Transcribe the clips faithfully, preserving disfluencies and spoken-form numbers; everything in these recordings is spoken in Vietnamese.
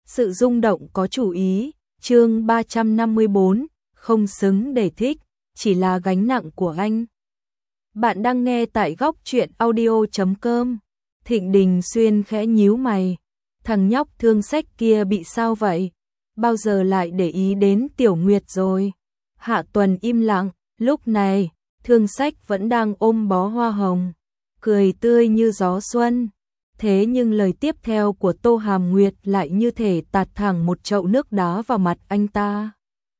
Sự rung động có chủ ý, chương ba trăm năm mươi bốn, không xứng để thích, chỉ là gánh nặng của anh. Bạn đang nghe tại góc truyện audio chấm com. Thịnh Đình Xuyên khẽ nhíu mày. Thằng nhóc Thương Sách kia bị sao vậy? Bao giờ lại để ý đến Tiểu Nguyệt rồi? Hạ Tuần im lặng, lúc này, Thương Sách vẫn đang ôm bó hoa hồng, cười tươi như gió xuân. Thế nhưng lời tiếp theo của Tô Hàm Nguyệt lại như thể tạt thẳng một chậu nước đá vào mặt anh ta.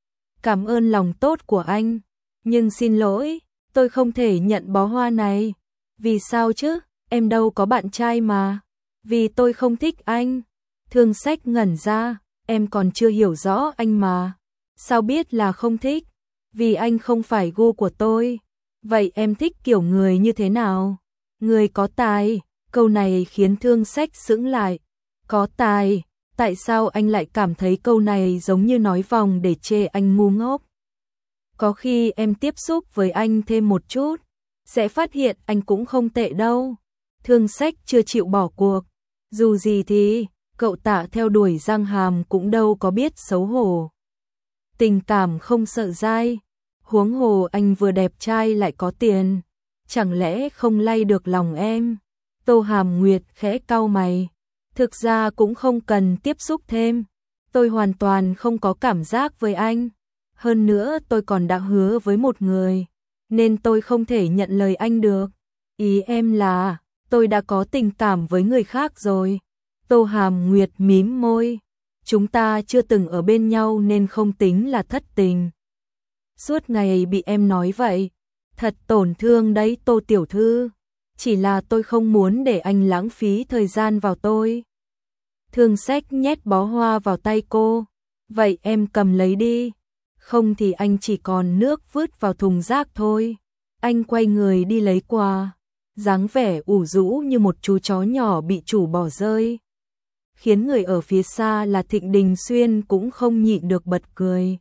Cảm ơn lòng tốt của anh, nhưng xin lỗi, tôi không thể nhận bó hoa này. Vì sao chứ, em đâu có bạn trai mà. Vì tôi không thích anh. Thương Sách ngẩn ra, em còn chưa hiểu rõ anh mà. Sao biết là không thích? Vì anh không phải gu của tôi. Vậy em thích kiểu người như thế nào? Người có tài. Câu này khiến Thương Sách sững lại. Có tài, tại sao anh lại cảm thấy câu này giống như nói vòng để chê anh ngu ngốc? Có khi em tiếp xúc với anh thêm một chút, sẽ phát hiện anh cũng không tệ đâu. Thương Sách chưa chịu bỏ cuộc. Dù gì thì, cậu Tạ theo đuổi Giang Hàm cũng đâu có biết xấu hổ. Tình cảm không sợ dai, huống hồ anh vừa đẹp trai lại có tiền. Chẳng lẽ không lay được lòng em? Tô Hàm Nguyệt khẽ cau mày. Thực ra cũng không cần tiếp xúc thêm. Tôi hoàn toàn không có cảm giác với anh. Hơn nữa tôi còn đã hứa với một người, nên tôi không thể nhận lời anh được. Ý em là, tôi đã có tình cảm với người khác rồi. Tô Hàm Nguyệt mím môi. Chúng ta chưa từng ở bên nhau nên không tính là thất tình. Suốt ngày bị em nói vậy, thật tổn thương đấy Tô tiểu thư. Chỉ là tôi không muốn để anh lãng phí thời gian vào tôi. Thương Sách nhét bó hoa vào tay cô. Vậy em cầm lấy đi. Không thì anh chỉ còn nước vứt vào thùng rác thôi. Anh quay người đi lấy quà, dáng vẻ ủ rũ như một chú chó nhỏ bị chủ bỏ rơi. Khiến người ở phía xa là Thịnh Đình Xuyên cũng không nhịn được bật cười.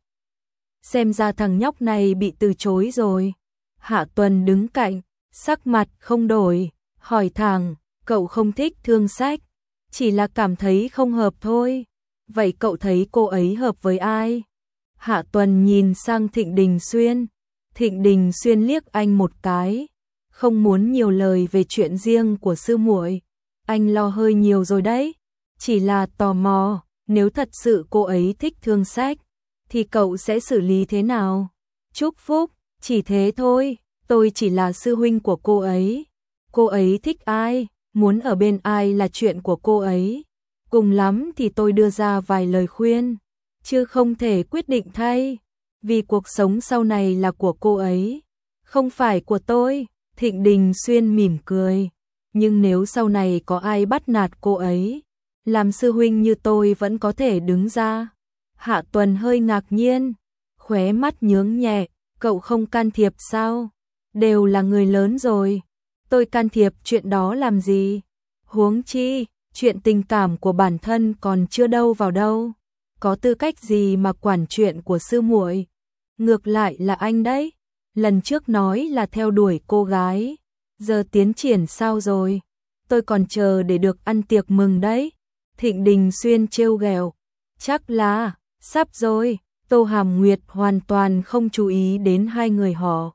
Xem ra thằng nhóc này bị từ chối rồi. Hạ Tuần đứng cạnh, sắc mặt không đổi, hỏi thẳng, cậu không thích Thương Sách, chỉ là cảm thấy không hợp thôi. Vậy cậu thấy cô ấy hợp với ai? Hạ Tuần nhìn sang Thịnh Đình Xuyên. Thịnh Đình Xuyên liếc anh một cái, không muốn nhiều lời về chuyện riêng của sư muội. Anh lo hơi nhiều rồi đấy. Chỉ là tò mò, nếu thật sự cô ấy thích Thương Sách, thì cậu sẽ xử lý thế nào? Chúc phúc, chỉ thế thôi. Tôi chỉ là sư huynh của cô ấy. Cô ấy thích ai, muốn ở bên ai là chuyện của cô ấy. Cùng lắm thì tôi đưa ra vài lời khuyên, chứ không thể quyết định thay. Vì cuộc sống sau này là của cô ấy, không phải của tôi. Thịnh Đình Xuyên mỉm cười. Nhưng nếu sau này có ai bắt nạt cô ấy, làm sư huynh như tôi vẫn có thể đứng ra. Hạ Tuần hơi ngạc nhiên, khóe mắt nhướng nhẹ. Cậu không can thiệp sao? Đều là người lớn rồi, tôi can thiệp chuyện đó làm gì? Huống chi, chuyện tình cảm của bản thân còn chưa đâu vào đâu. Có tư cách gì mà quản chuyện của sư muội? Ngược lại là anh đấy. Lần trước nói là theo đuổi cô gái, giờ tiến triển sao rồi? Tôi còn chờ để được ăn tiệc mừng đấy. Thịnh Đình Xuyên trêu ghẹo. Chắc là, sắp rồi. Tô Hàm Nguyệt hoàn toàn không chú ý đến hai người họ.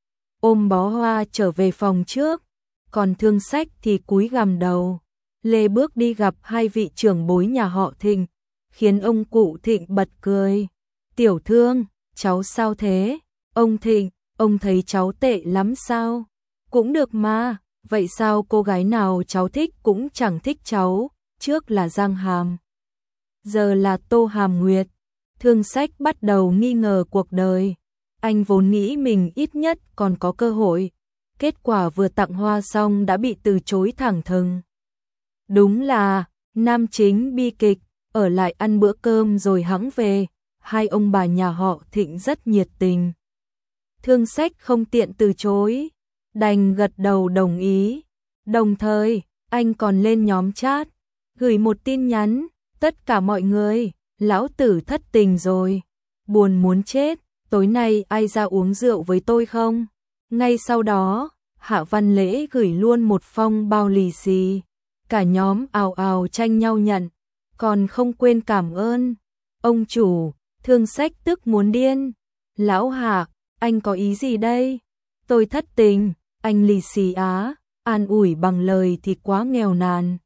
Ôm bó hoa trở về phòng trước, còn Thương Sách thì cúi gằm đầu. Lê bước đi gặp hai vị trưởng bối nhà họ Thịnh, khiến ông cụ Thịnh bật cười. Tiểu Thương, cháu sao thế? Ông Thịnh, ông thấy cháu tệ lắm sao? Cũng được mà, vậy sao cô gái nào cháu thích cũng chẳng thích cháu, trước là Giang Hàm, giờ là Tô Hàm Nguyệt. Thương Sách bắt đầu nghi ngờ cuộc đời. Anh vốn nghĩ mình ít nhất còn có cơ hội. Kết quả vừa tặng hoa xong đã bị từ chối thẳng thừng. Đúng là, nam chính bi kịch, ở lại ăn bữa cơm rồi hẵng về. Hai ông bà nhà họ Thịnh rất nhiệt tình. Thương Sách không tiện từ chối, đành gật đầu đồng ý. Đồng thời, anh còn lên nhóm chat, gửi một tin nhắn. Tất cả mọi người, lão tử thất tình rồi, buồn muốn chết, tối nay ai ra uống rượu với tôi không? Ngay sau đó, Hạ Văn Lễ gửi luôn một phong bao lì xì, cả nhóm ào ào tranh nhau nhận. còn không quên cảm ơn. Ông chủ, Thương Sách tức muốn điên. Lão Hạ, anh có ý gì đây? Tôi thất tình, anh lì xì á, an ủi bằng lời thì quá nghèo nàn.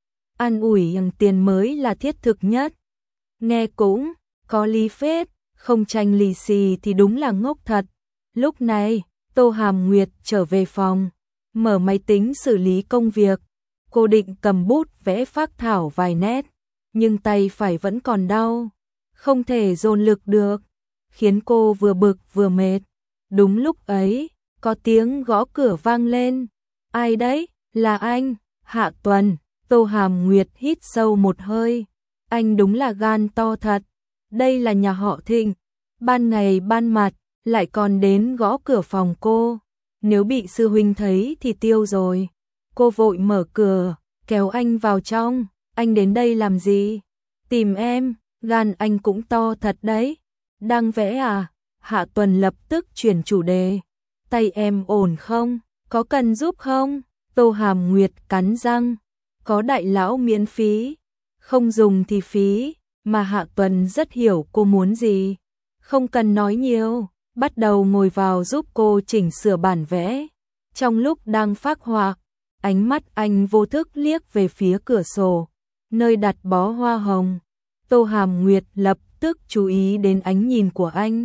An ủi bằng tiền mới là thiết thực nhất. Nghe cũng có lý phết, không tranh lì xì thì đúng là ngốc thật. Lúc này, Tô Hàm Nguyệt trở về phòng, mở máy tính xử lý công việc. Cô định cầm bút vẽ phác thảo vài nét, nhưng tay phải vẫn còn đau, không thể dồn lực được, khiến cô vừa bực vừa mệt. Đúng lúc ấy, có tiếng gõ cửa vang lên. Ai đấy? Là anh, Hạ Tuần. Tô Hàm Nguyệt hít sâu một hơi. Anh đúng là gan to thật. Đây là nhà họ Thịnh, ban ngày ban mặt lại còn đến gõ cửa phòng cô. Nếu bị sư huynh thấy thì tiêu rồi. Cô vội mở cửa, kéo anh vào trong. Anh đến đây làm gì? Tìm em. Gan anh cũng to thật đấy. Đang vẽ à? Hạ Tuần lập tức chuyển chủ đề. Tay em ổn không? Có cần giúp không? Tô Hàm Nguyệt cắn răng. Có đại lão miễn phí, không dùng thì phí, mà Hạ Tuần rất hiểu cô muốn gì. Không cần nói nhiều, bắt đầu ngồi vào giúp cô chỉnh sửa bản vẽ. Trong lúc đang phác họa, ánh mắt anh vô thức liếc về phía cửa sổ, nơi đặt bó hoa hồng. Tô Hàm Nguyệt lập tức chú ý đến ánh nhìn của anh.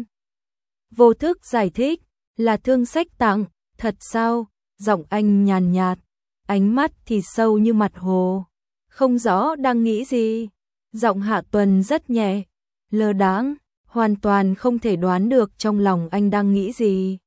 Vô thức giải thích, là Thương Sách tặng. Thật sao? Giọng anh nhàn nhạt, ánh mắt thì sâu như mặt hồ, không rõ đang nghĩ gì. Giọng Hạ Tuần rất nhẹ, lơ đãng, hoàn toàn không thể đoán được trong lòng anh đang nghĩ gì.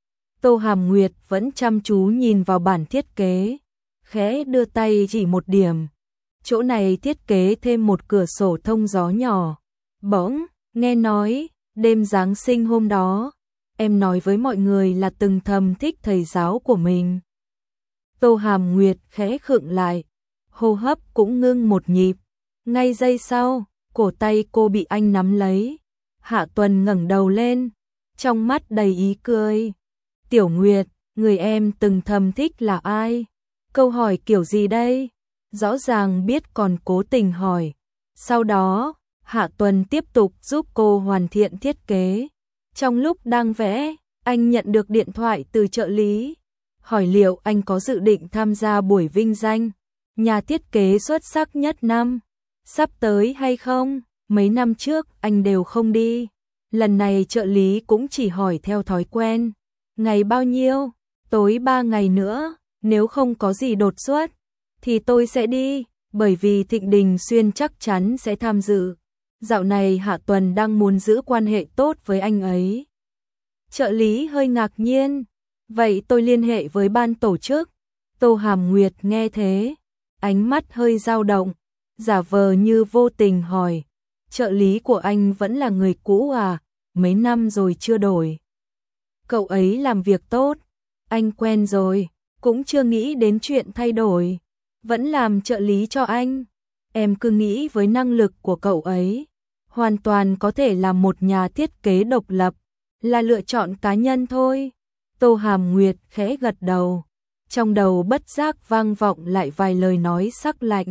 Tô Hàm Nguyệt vẫn chăm chú nhìn vào bản thiết kế, khẽ đưa tay chỉ một điểm. Chỗ này thiết kế thêm một cửa sổ thông gió nhỏ. Bỗng, nghe nói, đêm Giáng sinh hôm đó, em nói với mọi người là từng thầm thích thầy giáo của mình. Tô Hàm Nguyệt khẽ khựng lại, hô hấp cũng ngưng một nhịp. Ngay giây sau, cổ tay cô bị anh nắm lấy. Hạ Tuần ngẩng đầu lên, trong mắt đầy ý cười. Tiểu Nguyệt, người em từng thầm thích là ai? Câu hỏi kiểu gì đây? Rõ ràng biết còn cố tình hỏi. Sau đó, Hạ Tuần tiếp tục giúp cô hoàn thiện thiết kế. Trong lúc đang vẽ, anh nhận được điện thoại từ trợ lý, hỏi liệu anh có dự định tham gia buổi vinh danh nhà thiết kế xuất sắc nhất năm sắp tới hay không. Mấy năm trước anh đều không đi, lần này trợ lý cũng chỉ hỏi theo thói quen. Ngày bao nhiêu? Tối ba ngày nữa, nếu không có gì đột xuất thì tôi sẽ đi, bởi vì Thịnh Đình Xuyên chắc chắn sẽ tham dự. Dạo này Hạ Tuần đang muốn giữ quan hệ tốt với anh ấy. Trợ lý hơi ngạc nhiên. Vậy tôi liên hệ với ban tổ chức. Tô Hàm Nguyệt nghe thế, ánh mắt hơi dao động, giả vờ như vô tình hỏi. Trợ lý của anh vẫn là người cũ à? Mấy năm rồi chưa đổi. Cậu ấy làm việc tốt, anh quen rồi, cũng chưa nghĩ đến chuyện thay đổi. Vẫn làm trợ lý cho anh. Em cứ nghĩ với năng lực của cậu ấy, hoàn toàn có thể làm một nhà thiết kế độc lập, là lựa chọn cá nhân thôi. Tô Hàm Nguyệt khẽ gật đầu, trong đầu bất giác vang vọng lại vài lời nói sắc lạnh.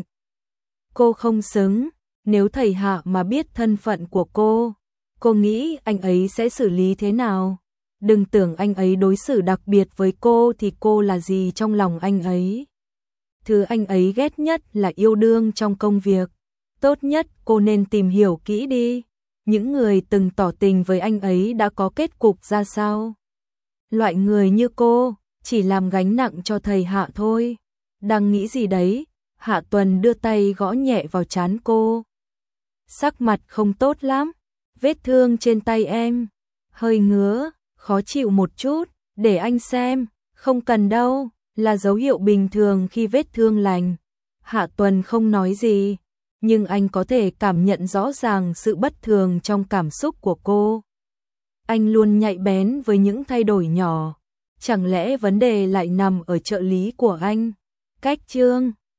Cô không xứng, nếu thầy Hạ mà biết thân phận của cô, cô nghĩ anh ấy sẽ xử lý thế nào? Đừng tưởng anh ấy đối xử đặc biệt với cô thì cô là gì trong lòng anh ấy. Thứ anh ấy ghét nhất là yêu đương trong công việc. Tốt nhất cô nên tìm hiểu kỹ đi, những người từng tỏ tình với anh ấy đã có kết cục ra sao. Loại người như cô, chỉ làm gánh nặng cho thầy Hạ thôi. Đang nghĩ gì đấy? Hạ Tuần đưa tay gõ nhẹ vào trán cô. Sắc mặt không tốt lắm, vết thương trên tay em hơi ngứa, khó chịu một chút, để anh xem. Không cần đâu, là dấu hiệu bình thường khi vết thương lành. Hạ Tuần không nói gì, nhưng anh có thể cảm nhận rõ ràng sự bất thường trong cảm xúc của cô. Anh luôn nhạy bén với những thay đổi nhỏ. Chẳng lẽ vấn đề lại nằm ở trợ lý của anh? Cách chương